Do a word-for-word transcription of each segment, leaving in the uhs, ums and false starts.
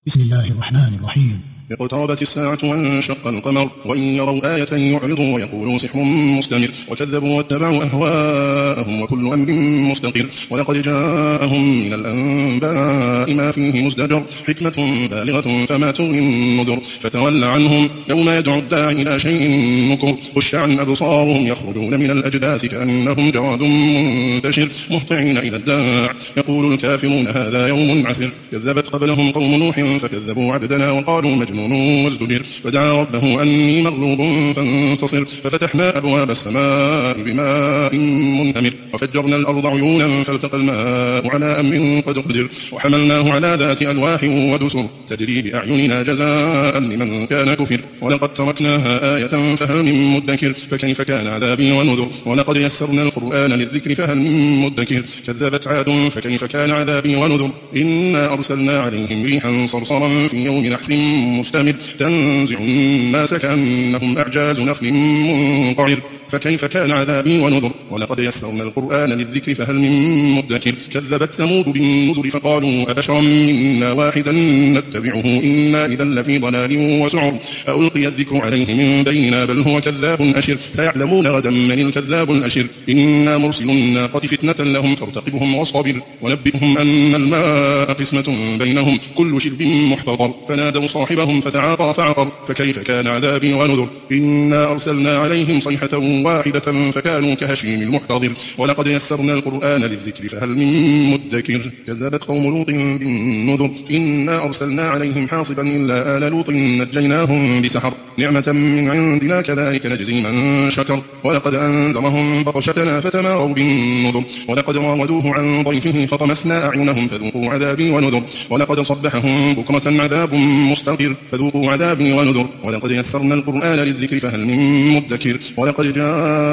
بسم الله الرحمن الرحيم. اقتربت الساعة وانشق القمر وإن يروا آية يعرضوا ويقولوا سحر مستمر وكذبوا واتبعوا أهواءهم وكل أمر مستقر ولقد جاءهم من الأنباء ما فيه مزدجر حكمة بالغة فما تغني النذر فتول عنهم يوم يدعو الداعي إلى شيء نكر خش عن أبصارهم يخرجون من الأجداث كأنهم جراد منتشر مهطعين إلى الداع يقول الكافرون هذا يوم عسر كذبت قبلهم قوم نوح فكذبوا عبدنا وقالوا مجنون وازدجر فدعا ربه أني مغلوب فانتصر ففتحنا أبواب السماء بماء منهمر وفجرنا الأرض عيونا فالتقى الماء على أمر قد قدر وحملناه على ذات ألواح ودسر تجري بأعيننا جزاء لمن كان كفر ولقد تركناها آية فهل من مدكر فكيف كان عذابي ونذر ولقد يسرنا القرآن للذكر فهل من مدكر كذبت عاد فكيف كان عذابي ونذر إنا أرسلنا عليهم ريحا صرصرا في يوم نحس مستمر تنزع الناس كأنهم أعجاز نخل منقعر فكيف كان عذابي ونذر ولقد يسرنا القرآن للذكر فهل من مدكر كذبت ثمود بالنذر فقالوا أبشرا منا واحدا نتبعه إنا إذا لفي ضلال وسعر ألقي الذكر عليه من بيننا بل هو كذاب أشر سيعلمون غدا من الكذاب الأشر إنا مرسل الناقة فتنة لهم فارتقبهم واصطبر ونبئهم أن الماء قسمة بينهم كل شرب محتضر فنادوا صاحبهم فتعاطى فعقر فكيف كان عذابي ونذر إنا أرسلنا عليهم صيحة واحدة فكانوا كهشيم المحتضر ولقد يسرنا القرآن للذكر فهل من مدكر كذبت قوم لوط بالنذر إنا أرسلنا عليهم حاصبا إلا آل لوط نجيناهم بسحر نعمة من عندنا كذلك نجزي من شكر ولقد أنذرهم بطشتنا فتماروا بالنذر ولقد راودوه عن ضيفه فطمسنا أعينهم فذوقوا عذابي ونذر ولقد صبحهم بكرة عذاب مستقر فذوقوا عذابي ونذر ولقد يسرنا القرآن للذكر فهل من مدكر ولقد جاء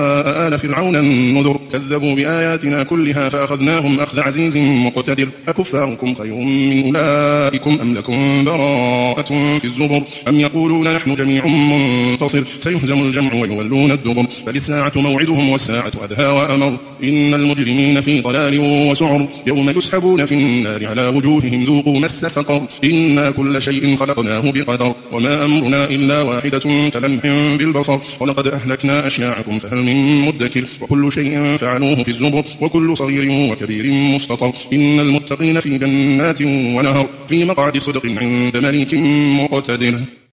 آل فرعون النذر كذبوا بآياتنا كلها فأخذناهم أخذ عزيز مقتدر أكفاركم خير من أولئكم أم لكم براءة في الزبر أم يقولون نحن جميع منتصر سيهزم الجمع ويولون الدبر بل الساعة موعدهم والساعة أدهى وأمر إن المجرمين في ضلال وسعر يوم يسحبون في النار على وجوههم ذوقوا مس سقر إنا كل شيء خلقناه بقدر وما أمرنا إلا واحدة كلمح بالبصر ولقد أهلكنا أشياعكم فهل من مدكر وكل شيء فعلوه في الزبر وكل صغير وكبير مستطر إن المتقين في جنات ونهر في مقعد صدق عند مليك مقتدر.